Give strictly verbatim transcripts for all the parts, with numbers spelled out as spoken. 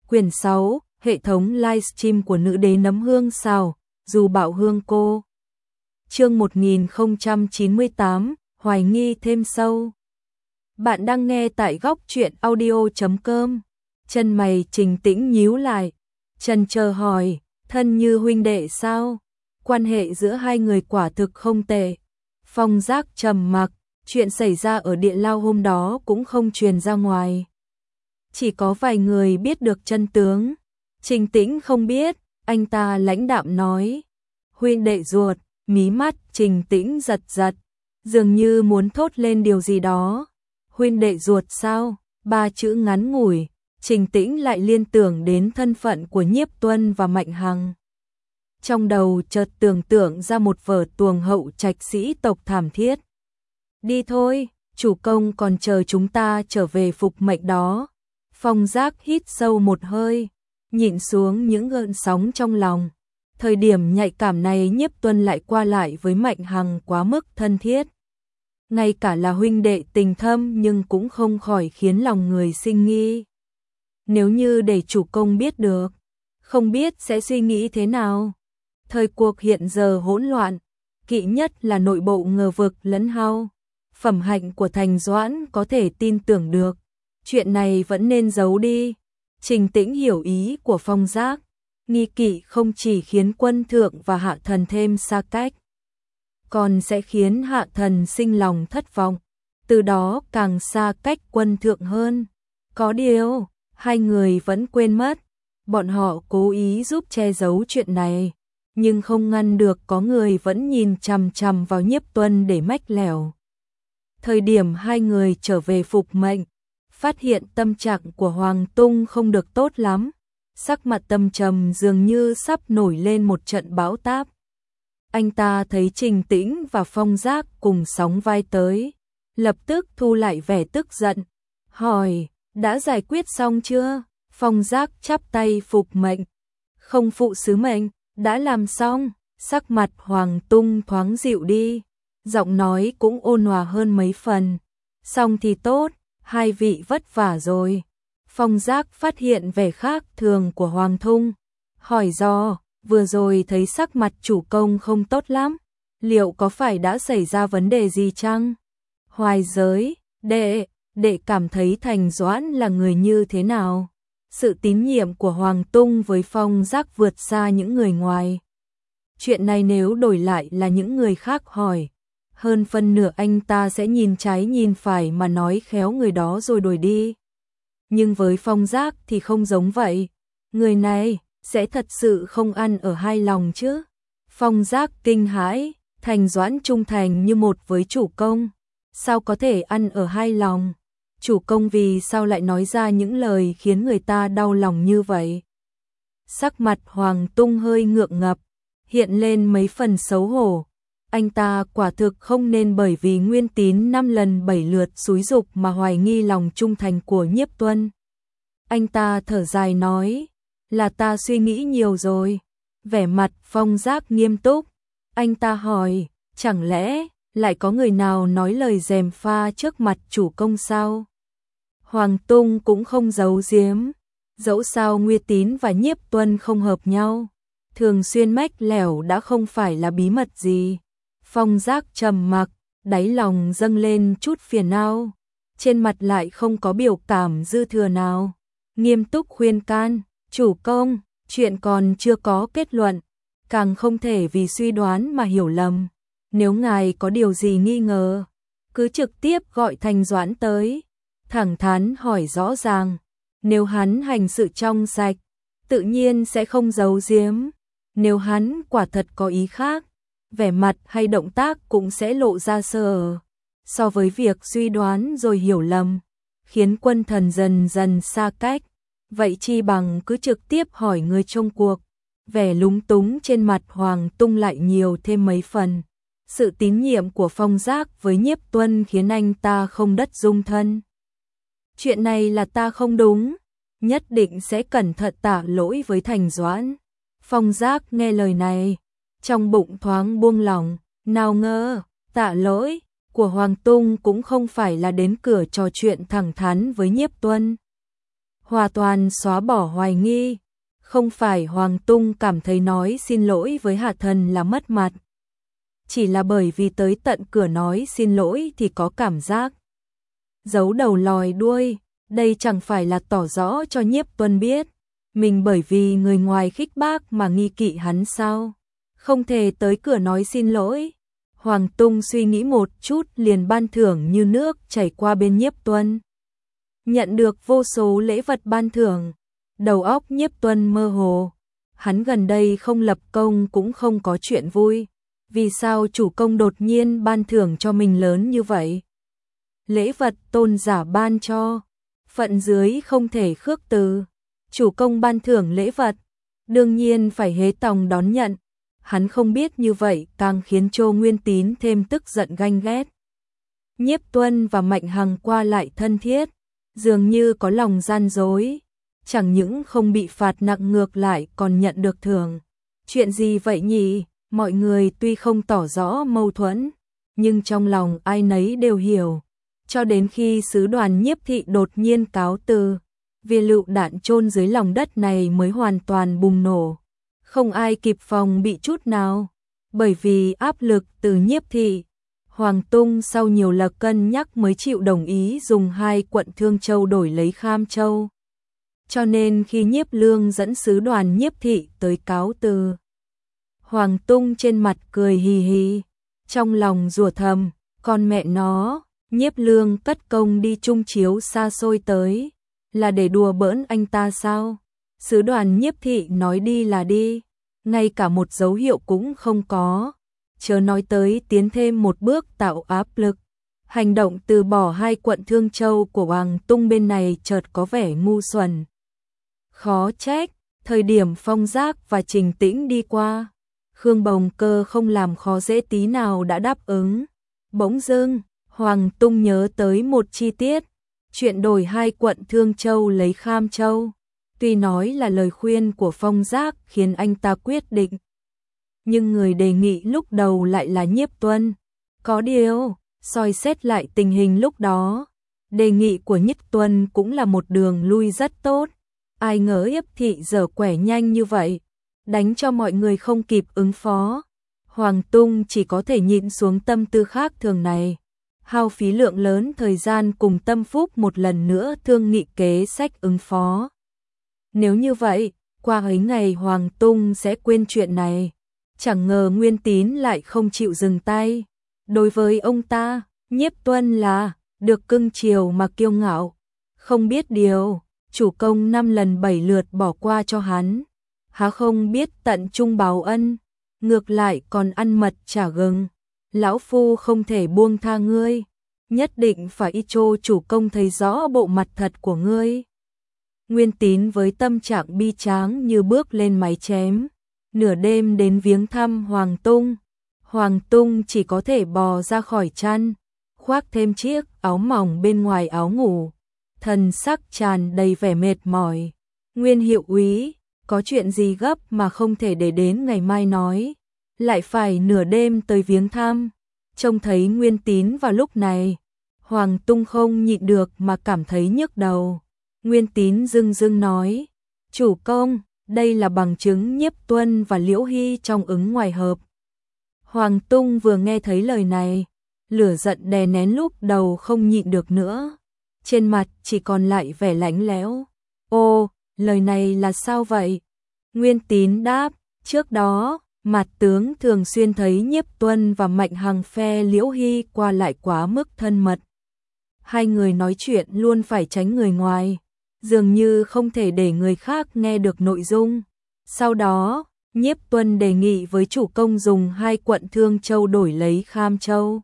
Quyển sáu, hệ thống livestream của nữ đế nấm hương xào, dù bảo hương cô. Chương một nghìn không trăm chín mươi tám, hoài nghi thêm sâu. Bạn đang nghe tại góc truyện audio chấm com. Chân mày Trình Tĩnh nhíu lại, chần chờ hỏi, thân như huynh đệ sao? Quan hệ giữa hai người quả thực không tệ. Phong Giác trầm mặc, chuyện xảy ra ở địa lao hôm đó cũng không truyền ra ngoài. Chỉ có vài người biết được chân tướng. Trình Tĩnh không biết, anh ta lãnh đạm nói. Huynh đệ ruột, mí mắt Trình Tĩnh giật giật, dường như muốn thốt lên điều gì đó. Huynh đệ ruột sao? Ba chữ ngắn ngủi, Trình Tĩnh lại liên tưởng đến thân phận của Nhiếp Tuân và Mạnh Hằng. Trong đầu chợt tưởng tượng ra một vở tuồng hậu trạch sĩ tộc thảm thiết. Đi thôi, chủ công còn chờ chúng ta trở về phục mệnh đó. Phong Giác hít sâu một hơi, nhịn xuống những gợn sóng trong lòng. Thời điểm nhạy cảm này Nhiếp Tuân lại qua lại với Mạnh Hằng quá mức thân thiết. Ngay cả là huynh đệ tình thâm nhưng cũng không khỏi khiến lòng người sinh nghi. Nếu như để chủ công biết được, không biết sẽ suy nghĩ thế nào. Thời cuộc hiện giờ hỗn loạn, kỵ nhất là nội bộ ngờ vực lẫn hao. Phẩm hạnh của Thành Doãn có thể tin tưởng được, chuyện này vẫn nên giấu đi. Trình Tĩnh hiểu ý của Phong Giác, nghi kỵ không chỉ khiến quân thượng và hạ thần thêm xa cách, còn sẽ khiến hạ thần sinh lòng thất vọng, từ đó càng xa cách quân thượng hơn. Có điều, hai người vẫn quên mất, bọn họ cố ý giúp che giấu chuyện này, nhưng không ngăn được có người vẫn nhìn chằm chằm vào Nhiếp Tuân để mách lẻo. Thời điểm hai người trở về phục mệnh, phát hiện tâm trạng của Hoàng Tung không được tốt lắm, sắc mặt tâm trầm dường như sắp nổi lên một trận bão táp. Anh ta thấy Trình Tĩnh và Phong Giác cùng sóng vai tới, lập tức thu lại vẻ tức giận, hỏi, đã giải quyết xong chưa? Phong Giác chắp tay phục mệnh, không phụ sứ mệnh, đã làm xong. Sắc mặt Hoàng Tung thoáng dịu đi, giọng nói cũng ôn hòa hơn mấy phần. Xong thì tốt, hai vị vất vả rồi. Phong Giác phát hiện vẻ khác thường của Hoàng Tung, hỏi do, vừa rồi thấy sắc mặt chủ công không tốt lắm, liệu có phải đã xảy ra vấn đề gì chăng? Hoài giới, đệ, đệ cảm thấy Thành Doãn là người như thế nào? Sự tín nhiệm của Hoàng Tung với Phong Giác vượt xa những người ngoài. Chuyện này nếu đổi lại là những người khác hỏi, hơn phân nửa anh ta sẽ nhìn trái nhìn phải mà nói khéo người đó rồi đuổi đi. Nhưng với Phong Giác thì không giống vậy, người này sẽ thật sự không ăn ở hai lòng chứ. Phong Giác kinh hãi, Thành Doãn trung thành như một với chủ công, sao có thể ăn ở hai lòng? Chủ công vì sao lại nói ra những lời khiến người ta đau lòng như vậy? Sắc mặt Hoàng Tung hơi ngượng ngập, hiện lên mấy phần xấu hổ. Anh ta quả thực không nên bởi vì Nguyên Tín năm lần bảy lượt xúi giục mà hoài nghi lòng trung thành của Nhiếp Tuân. Anh ta thở dài nói, là ta suy nghĩ nhiều rồi. Vẻ mặt Phong Giác nghiêm túc, anh ta hỏi, chẳng lẽ lại có người nào nói lời gièm pha trước mặt chủ công sao? Hoàng Tung cũng không giấu giếm, dẫu sao Nguyên Tín và Nhiếp Tuân không hợp nhau, thường xuyên mách lẻo đã không phải là bí mật gì. Phong Giác trầm mặc, đáy lòng dâng lên chút phiền não, trên mặt lại không có biểu cảm dư thừa nào, nghiêm túc khuyên can, chủ công, chuyện còn chưa có kết luận, càng không thể vì suy đoán mà hiểu lầm. Nếu ngài có điều gì nghi ngờ, cứ trực tiếp gọi Thành Doãn tới, thẳng thắn hỏi rõ ràng. Nếu hắn hành sự trong sạch, tự nhiên sẽ không giấu giếm. Nếu hắn quả thật có ý khác, vẻ mặt hay động tác cũng sẽ lộ ra sơ. So với việc suy đoán rồi hiểu lầm, khiến quân thần dần dần xa cách, vậy chi bằng cứ trực tiếp hỏi người trong cuộc. Vẻ lúng túng trên mặt Hoàng Tung lại nhiều thêm mấy phần. Sự tín nhiệm của Phong Giác với Nhiếp Tuân khiến anh ta không đất dung thân. Chuyện này là ta không đúng, nhất định sẽ cẩn thận tạ lỗi với Thành Doãn. Phong Giác nghe lời này, trong bụng thoáng buông lỏng, nào ngờ, tạ lỗi của Hoàng Tung cũng không phải là đến cửa trò chuyện thẳng thắn với Nhiếp Tuân. hoàn toàn xóa bỏ hoài nghi. Không phải Hoàng Tung cảm thấy nói xin lỗi với Hạ Thần là mất mặt. Chỉ là bởi vì tới tận cửa nói xin lỗi thì có cảm giác giấu đầu lòi đuôi. Đây chẳng phải là tỏ rõ cho Nhiếp Tuân biết mình bởi vì người ngoài khích bác mà nghi kỵ hắn sao? Không thể tới cửa nói xin lỗi. Hoàng Tung suy nghĩ một chút liền ban thưởng như nước chảy qua bên Nhiếp Tuân. Nhận được vô số lễ vật ban thưởng, đầu óc Nhiếp Tuân mơ hồ. Hắn gần đây không lập công cũng không có chuyện vui. Vì sao chủ công đột nhiên ban thưởng cho mình lớn như vậy? Lễ vật tôn giả ban cho, phận dưới không thể khước từ. Chủ công ban thưởng lễ vật, đương nhiên phải hế tòng đón nhận. Hắn không biết như vậy càng khiến Chô Nguyên Tín thêm tức giận ganh ghét. Nhiếp Tuân và Mạnh Hằng qua lại thân thiết, dường như có lòng gian dối. Chẳng những không bị phạt nặng ngược lại còn nhận được thưởng. Chuyện gì vậy nhỉ? Mọi người tuy không tỏ rõ mâu thuẫn, nhưng trong lòng ai nấy đều hiểu. Cho đến khi sứ đoàn Nhiếp thị đột nhiên cáo từ, vì lựu đạn chôn dưới lòng đất này mới hoàn toàn bùng nổ. Không ai kịp phòng bị chút nào. Bởi vì áp lực từ Nhiếp thị, Hoàng Tung sau nhiều lần cân nhắc mới chịu đồng ý dùng hai quận Thương Châu đổi lấy Kham Châu. Cho nên khi Nhiếp Lương dẫn sứ đoàn Nhiếp thị tới cáo từ, Hoàng Tung trên mặt cười hì hì, trong lòng rủa thầm, con mẹ nó, Nhiếp Lương cất công đi chung chiếu xa xôi tới, là để đùa bỡn anh ta sao? Sứ đoàn Nhiếp thị nói đi là đi, ngay cả một dấu hiệu cũng không có, chớ nói tới tiến thêm một bước tạo áp lực. Hành động từ bỏ hai quận Thương Châu của Hoàng Tung bên này chợt có vẻ ngu xuẩn. Khó trách, thời điểm Phong Giác và Trình Tĩnh đi qua, Khương Bồng Cơ không làm khó dễ tí nào đã đáp ứng. Bỗng dưng, Hoàng Tung nhớ tới một chi tiết, chuyện đổi hai quận Thương Châu lấy Kham Châu. Tuy nói là lời khuyên của Phong Giác khiến anh ta quyết định, nhưng người đề nghị lúc đầu lại là Nhiếp Tuân. Có điều, soi xét lại tình hình lúc đó, đề nghị của Nhiếp Tuân cũng là một đường lui rất tốt. Ai ngờ Nhiếp thị giở quẻ nhanh như vậy, đánh cho mọi người không kịp ứng phó. Hoàng Tung chỉ có thể nhịn xuống tâm tư khác thường này, hao phí lượng lớn thời gian cùng Tâm Phúc một lần nữa thương nghị kế sách ứng phó. Nếu như vậy, qua ấy ngày Hoàng Tung sẽ quên chuyện này. Chẳng ngờ Nguyên Tín lại không chịu dừng tay. Đối với ông ta, Nhiếp Tuân là được cưng chiều mà kiêu ngạo. Không biết điều, chủ công năm lần bảy lượt bỏ qua cho hắn. Há không biết tận trung báo ân, ngược lại còn ăn mật trả gừng. Lão Phu không thể buông tha ngươi, nhất định phải y chô chủ công thấy rõ bộ mặt thật của ngươi. Nguyên Tín với tâm trạng bi tráng như bước lên máy chém, nửa đêm đến viếng thăm Hoàng Tung. Hoàng Tung chỉ có thể bò ra khỏi chăn, khoác thêm chiếc áo mỏng bên ngoài áo ngủ, thần sắc tràn đầy vẻ mệt mỏi. Nguyên hiệu úy, có chuyện gì gấp mà không thể để đến ngày mai nói, lại phải nửa đêm tới viếng thăm. Trông thấy Nguyên Tín vào lúc này, Hoàng Tung không nhịn được mà cảm thấy nhức đầu. Nguyên Tín dưng dưng nói, chủ công, đây là bằng chứng Nhiếp Tuân và Liễu Hy trong ứng ngoài hợp. Hoàng Tung vừa nghe thấy lời này, lửa giận đè nén lúc đầu không nhịn được nữa, trên mặt chỉ còn lại vẻ lạnh lẽo. Ô, lời này là sao vậy? Nguyên Tín đáp, trước đó, Mạt tướng thường xuyên thấy Nhiếp Tuân và Mạnh Hằng phe Liễu Hy qua lại quá mức thân mật. Hai người nói chuyện luôn phải tránh người ngoài, dường như không thể để người khác nghe được nội dung. Sau đó, Nhiếp Tuân đề nghị với chủ công dùng hai quận Thương Châu đổi lấy Kham Châu.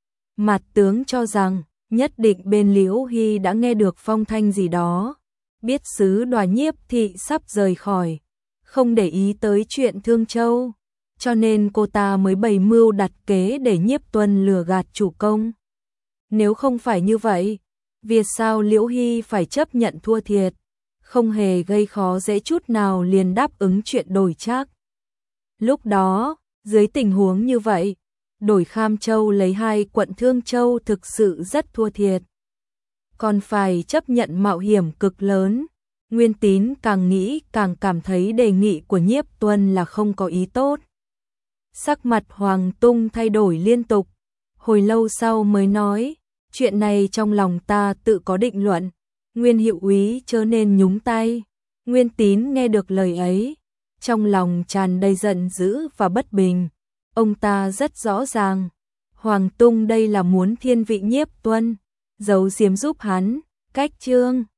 Mạt tướng cho rằng, nhất định bên Liễu Hy đã nghe được phong thanh gì đó, biết sứ đoàn Nhiếp thị sắp rời khỏi, không để ý tới chuyện Thương Châu, cho nên cô ta mới bày mưu đặt kế để Nhiếp Tuân lừa gạt chủ công. Nếu không phải như vậy, vì sao Liễu Hy phải chấp nhận thua thiệt, không hề gây khó dễ chút nào liền đáp ứng chuyện đổi trác. Lúc đó, dưới tình huống như vậy, đổi Kham Châu lấy hai quận Thương Châu thực sự rất thua thiệt. Còn phải chấp nhận mạo hiểm cực lớn, Nguyên Tín càng nghĩ càng cảm thấy đề nghị của Nhiếp Tuân là không có ý tốt. Sắc mặt Hoàng Tung thay đổi liên tục, hồi lâu sau mới nói, chuyện này trong lòng ta tự có định luận, Nguyên hiệu úy chớ nên nhúng tay. Nguyên Tín nghe được lời ấy, trong lòng tràn đầy giận dữ và bất bình. Ông ta rất rõ ràng, Hoàng Tung đây là muốn thiên vị Nhiếp Tuân, giấu giếm giúp hắn, cách Trương